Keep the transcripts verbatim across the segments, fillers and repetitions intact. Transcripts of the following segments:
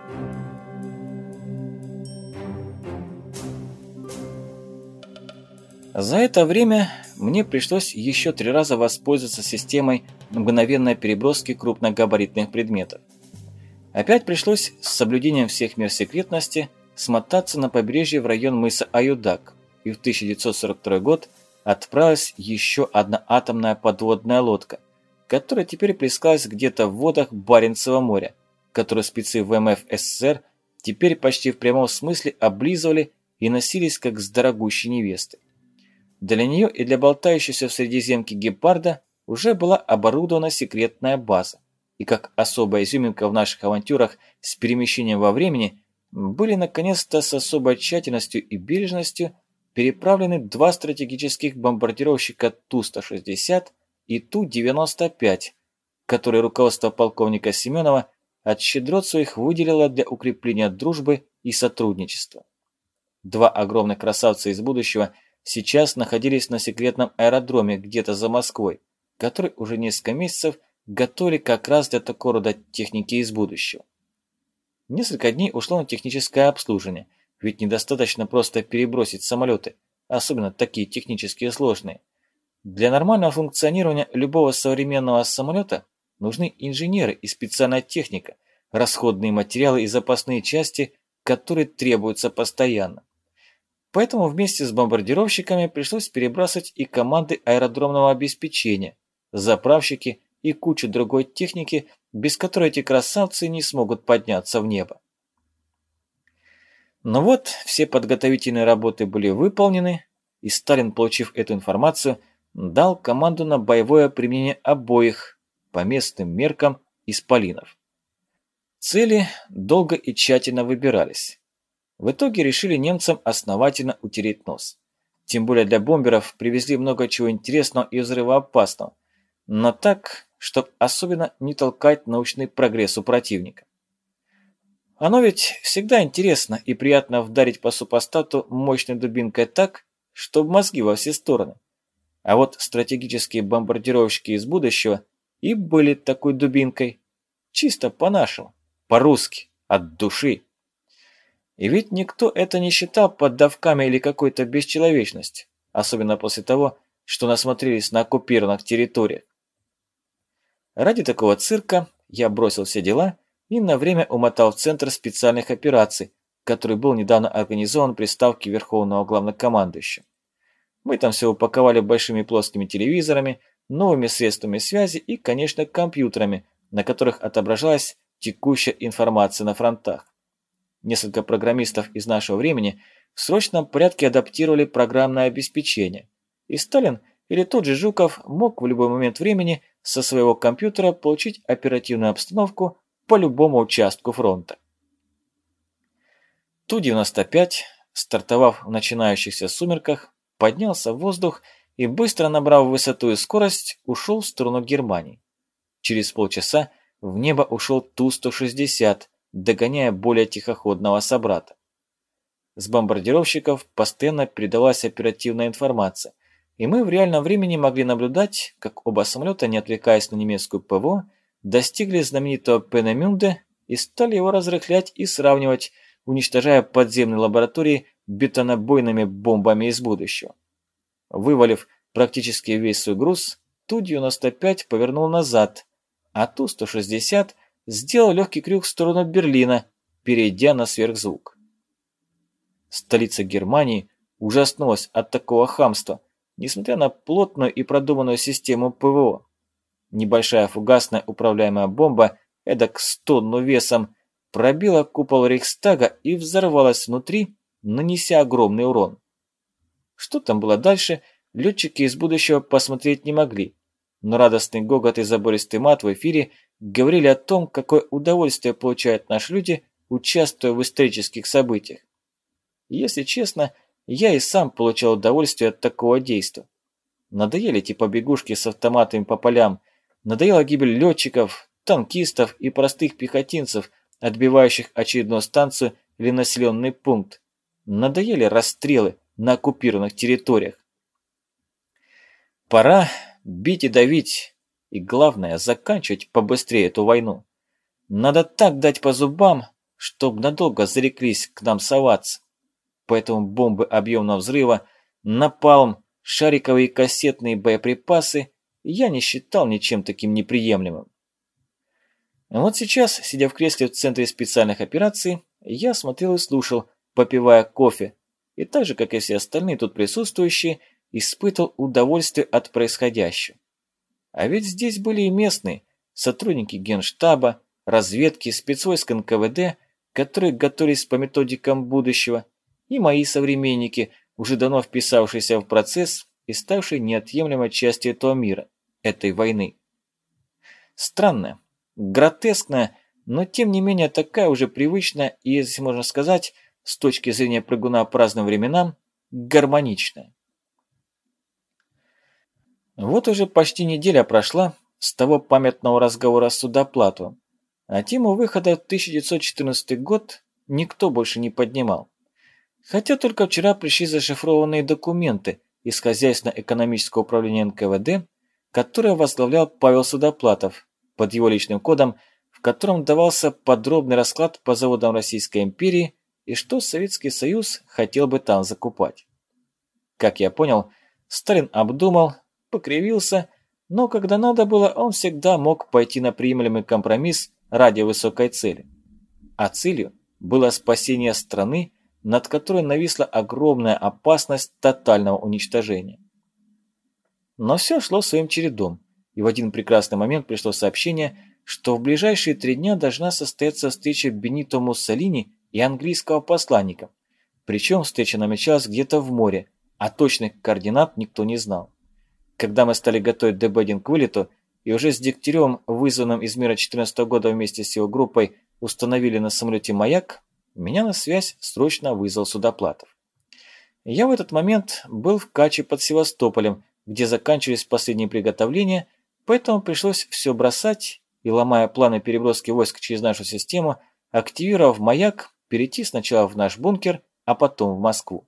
За это время мне пришлось еще три раза воспользоваться системой мгновенной переброски крупногабаритных предметов. Опять пришлось с соблюдением всех мер секретности смотаться на побережье в район мыса Аюдак, и в тысяча девятьсот сорок второй год отправилась еще одна атомная подводная лодка, которая теперь плескалась где-то в водах Баренцева моря, которую спецы ВМФ СССР теперь почти в прямом смысле облизывали и носились как с дорогущей невестой. Для нее и для болтающейся в Средиземке гепарда уже была оборудована секретная база, и как особая изюминка в наших авантюрах с перемещением во времени были наконец-то с особой тщательностью и бережностью переправлены два стратегических бомбардировщика Ту сто шестьдесят и Ту девяносто пять, которые руководство полковника Семенова от щедрот своих выделило для укрепления дружбы и сотрудничества. Два огромных красавца из будущего сейчас находились на секретном аэродроме где-то за Москвой, который уже несколько месяцев готовили как раз для такого рода техники из будущего. Несколько дней ушло на техническое обслуживание, ведь недостаточно просто перебросить самолеты, особенно такие технически сложные. Для нормального функционирования любого современного самолета нужны инженеры и специальная техника, расходные материалы и запасные части, которые требуются постоянно. Поэтому вместе с бомбардировщиками пришлось перебрасывать и команды аэродромного обеспечения, заправщики и кучу другой техники, без которой эти красавцы не смогут подняться в небо. Но вот все подготовительные работы были выполнены, и Сталин, получив эту информацию, дал команду на боевое применение обоих, по местным меркам, исполинов. Цели долго и тщательно выбирались. В итоге решили немцам основательно утереть нос. Тем более для бомберов привезли много чего интересного и взрывоопасного, но так, чтобы особенно не толкать научный прогресс у противника. Оно ведь всегда интересно и приятно вдарить по супостату мощной дубинкой так, чтобы мозги во все стороны. А вот стратегические бомбардировщики из будущего и были такой дубинкой. Чисто по-нашему, по-русски, от души. И ведь никто это не считал поддавками или какой-то бесчеловечностью, особенно после того, что насмотрелись на оккупированных территориях. Ради такого цирка я бросил все дела и на время умотал в Центр специальных операций, который был недавно организован при ставке Верховного Главнокомандующего. Мы там все упаковали большими плоскими телевизорами, новыми средствами связи и, конечно, компьютерами, на которых отображалась текущая информация на фронтах. Несколько программистов из нашего времени в срочном порядке адаптировали программное обеспечение, и Сталин или тот же Жуков мог в любой момент времени со своего компьютера получить оперативную обстановку по любому участку фронта. Ту девяносто пять, стартовав в начинающихся сумерках, поднялся в воздух и, быстро набрав высоту и скорость, ушел в сторону Германии. Через полчаса в небо ушел Ту сто шестьдесят, догоняя более тихоходного собрата. С бомбардировщиков постоянно передавалась оперативная информация, и мы в реальном времени могли наблюдать, как оба самолета, не отвлекаясь на немецкую ПВО, достигли знаменитого Пенемюнде и стали его разрыхлять и сравнивать, уничтожая подземные лаборатории бетонобойными бомбами из будущего. Вывалив практически весь свой груз, Ту девяносто пять повернул назад, а Ту сто шестьдесят сделал легкий крюк в сторону Берлина, перейдя на сверхзвук. Столица Германии ужаснулась от такого хамства, несмотря на плотную и продуманную систему ПВО. Небольшая фугасная управляемая бомба, эдак с тонну весом, пробила купол Рейхстага и взорвалась внутри, нанеся огромный урон. Что там было дальше, летчики из будущего посмотреть не могли, но радостный гогот и забористый мат в эфире говорили о том, какое удовольствие получают наши люди, участвуя в исторических событиях. Если честно, я и сам получал удовольствие от такого действа. Надоели эти побегушки с автоматами по полям, надоела гибель летчиков, танкистов и простых пехотинцев, отбивающих очередную станцию или населенный пункт. Надоели расстрелы на оккупированных территориях. Пора бить и давить, и главное, заканчивать побыстрее эту войну. Надо так дать по зубам, чтоб надолго зареклись к нам соваться. Поэтому бомбы объемного взрыва, напалм, шариковые и кассетные боеприпасы я не считал ничем таким неприемлемым. Вот сейчас, сидя в кресле в центре специальных операций, я смотрел и слушал, попивая кофе, и так же, как и все остальные тут присутствующие, испытывал удовольствие от происходящего. А ведь здесь были и местные, сотрудники Генштаба, разведки, спецвойск эн ка вэ дэ, которые готовились по методикам будущего, и мои современники, уже давно вписавшиеся в процесс и ставшие неотъемлемой частью этого мира, этой войны. Странная, гротескная, но тем не менее такая уже привычная и, если можно сказать, с точки зрения прыгуна по разным временам, гармоничная. Вот уже почти неделя прошла с того памятного разговора с Судоплатовым, а тему выхода в тысяча девятьсот четырнадцатый год никто больше не поднимал. Хотя только вчера пришли зашифрованные документы из хозяйственно-экономического управления эн ка вэ дэ, которое возглавлял Павел Судоплатов под его личным кодом, в котором давался подробный расклад по заводам Российской империи и что Советский Союз хотел бы там закупать. Как я понял, Сталин обдумал, покривился, но когда надо было, он всегда мог пойти на приемлемый компромисс ради высокой цели. А целью было спасение страны, над которой нависла огромная опасность тотального уничтожения. Но все шло своим чередом, и в один прекрасный момент пришло сообщение, что в ближайшие три дня должна состояться встреча Бенито Муссолини и английского посланника, причем встреча намечалась где-то в море, а точных координат никто не знал. Когда мы стали готовить дэ бэ один к вылету, и уже с Дегтяревым, вызванным из мира четырнадцатого года вместе с его группой, установили на самолете маяк, меня на связь срочно вызвал Судоплатов. Я в этот момент был в Каче под Севастополем, где заканчивались последние приготовления, поэтому пришлось все бросать и, ломая планы переброски войск через нашу систему, активировав маяк, перейти сначала в наш бункер, а потом в Москву.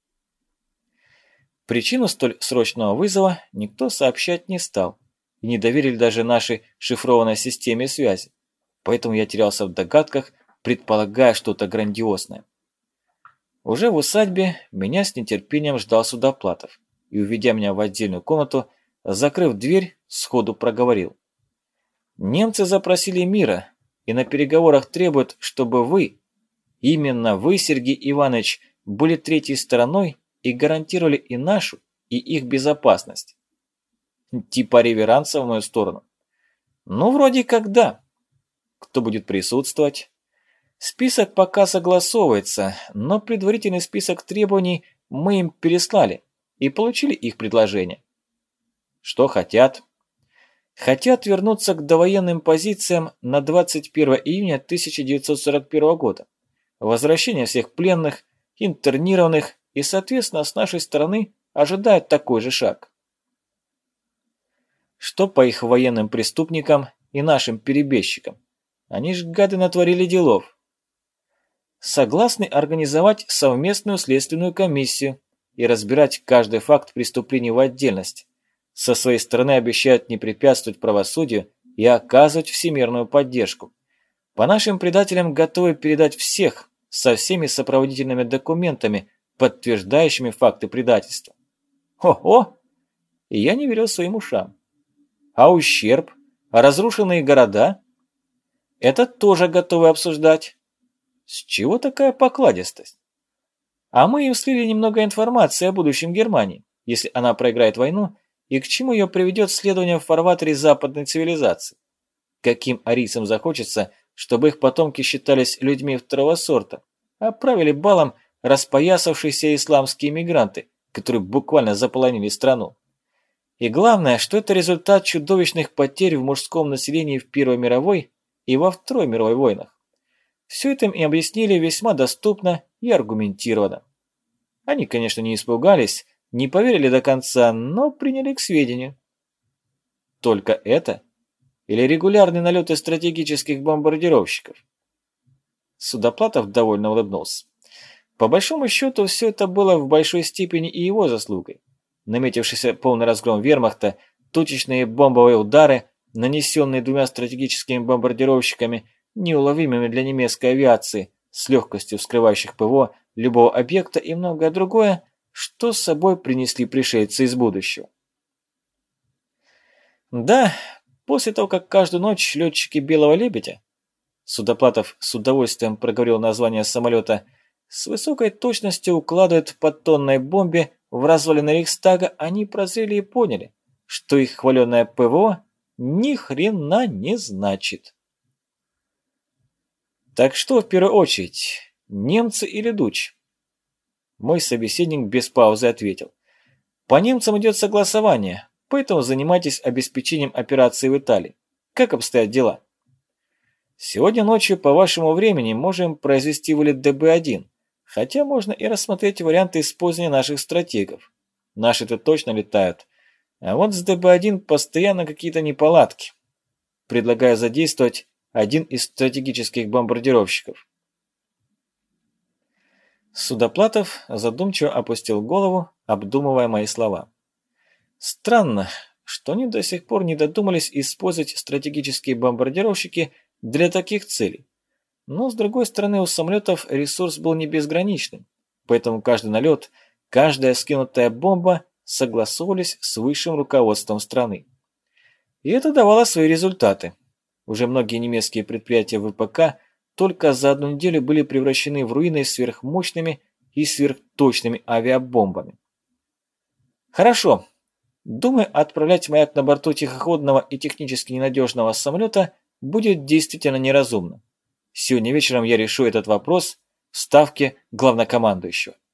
Причину столь срочного вызова никто сообщать не стал, и не доверили даже нашей шифрованной системе связи, поэтому я терялся в догадках, предполагая что-то грандиозное. Уже в усадьбе меня с нетерпением ждал Судоплатов, и, уведя меня в отдельную комнату, закрыв дверь, сходу проговорил. «Немцы запросили мира, и на переговорах требуют, чтобы вы, именно вы, Сергей Иванович, были третьей стороной и гарантировали и нашу, и их безопасность». Типа реверанса в мою сторону. Ну, вроде как да. Кто будет присутствовать? Список пока согласовывается, но предварительный список требований мы им переслали и получили их предложение. Что хотят? Хотят вернуться к довоенным позициям на двадцать первое июня тысяча девятьсот сорок первого года. Возвращение всех пленных, интернированных и, соответственно, с нашей стороны ожидает такой же шаг. Что по их военным преступникам и нашим перебежчикам? Они ж гады натворили делов. Согласны организовать совместную следственную комиссию и разбирать каждый факт преступлений в отдельности. Со своей стороны обещают не препятствовать правосудию и оказывать всемирную поддержку. По нашим предателям готовы передать всех со всеми сопроводительными документами, подтверждающими факты предательства. О-о! И я не верил своим ушам. А ущерб? А разрушенные города? Это тоже готовы обсуждать. С чего такая покладистость? А мы им слили немного информации о будущем Германии, если она проиграет войну, и к чему ее приведет следование в фарватере западной цивилизации. Каким арийцам захочется, чтобы их потомки считались людьми второго сорта, а правили балом распоясавшиеся исламские мигранты, которые буквально заполонили страну. И главное, что это результат чудовищных потерь в мужском населении в Первой мировой и во Второй мировой войнах. Все это им объяснили весьма доступно и аргументированно. Они, конечно, не испугались, не поверили до конца, но приняли к сведению. Только это? Или регулярные налеты стратегических бомбардировщиков? Судоплатов довольно улыбнулся. По большому счету, все это было в большой степени и его заслугой. Наметившийся полный разгром вермахта, точечные бомбовые удары, нанесенные двумя стратегическими бомбардировщиками, неуловимыми для немецкой авиации, с легкостью вскрывающих ПВО любого объекта и многое другое, что с собой принесли пришельцы из будущего. Да, после того, как каждую ночь летчики «Белого лебедя», Судоплатов с удовольствием проговорил название самолета, с высокой точностью укладывают по тонной бомбе в развалины Рейхстага, они прозрели и поняли, что их хваленное ПВО ни хрена не значит. Так что в первую очередь, немцы или Дуч? Мой собеседник без паузы ответил. По немцам идет согласование, поэтому занимайтесь обеспечением операции в Италии. Как обстоят дела? Сегодня ночью по вашему времени можем произвести вылет Дэ Бэ один, хотя можно и рассмотреть варианты использования наших стратегов. Наши-то точно летают, а вот с Дэ Бэ один постоянно какие-то неполадки. Предлагаю задействовать один из стратегических бомбардировщиков. Судоплатов задумчиво опустил голову, обдумывая мои слова. Странно, что они до сих пор не додумались использовать стратегические бомбардировщики для таких целей. Но, с другой стороны, у самолетов ресурс был не безграничным, поэтому каждый налет, каждая скинутая бомба согласовывались с высшим руководством страны. И это давало свои результаты. Уже многие немецкие предприятия вэ пэ ка только за одну неделю были превращены в руины сверхмощными и сверхточными авиабомбами. Хорошо. Думаю, отправлять маяк на борту тихоходного и технически ненадежного самолета будет действительно неразумно. Сегодня вечером я решу этот вопрос в ставке главнокомандующего.